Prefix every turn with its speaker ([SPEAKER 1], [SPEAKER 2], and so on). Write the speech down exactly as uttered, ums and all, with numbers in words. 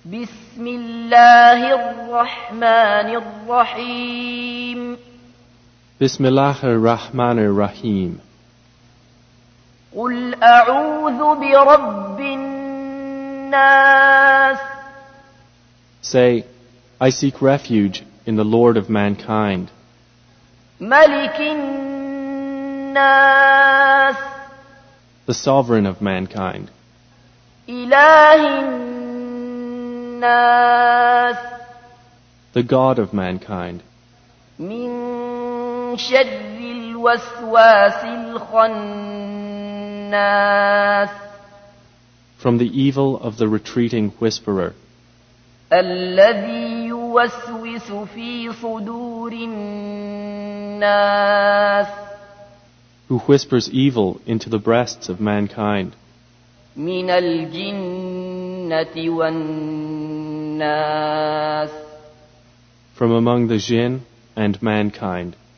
[SPEAKER 1] بسم الله الرحمن الرحيم
[SPEAKER 2] Bismillah ar-Rahman ar-Rahim.
[SPEAKER 1] قل أعوذ برب الناس.
[SPEAKER 2] Say, I seek refuge in the Lord of mankind,
[SPEAKER 1] ملك الناس.
[SPEAKER 2] the sovereign of mankind,
[SPEAKER 1] إله الناس.
[SPEAKER 2] the God of mankind,
[SPEAKER 1] من شر الوسواس الخناس.
[SPEAKER 2] from the evil of the retreating whisperer,
[SPEAKER 1] الذي يوسوس في صدور الناس.
[SPEAKER 2] who whispers evil into the breasts of mankind,
[SPEAKER 1] من الجنة والناس.
[SPEAKER 2] from among the jinn and mankind.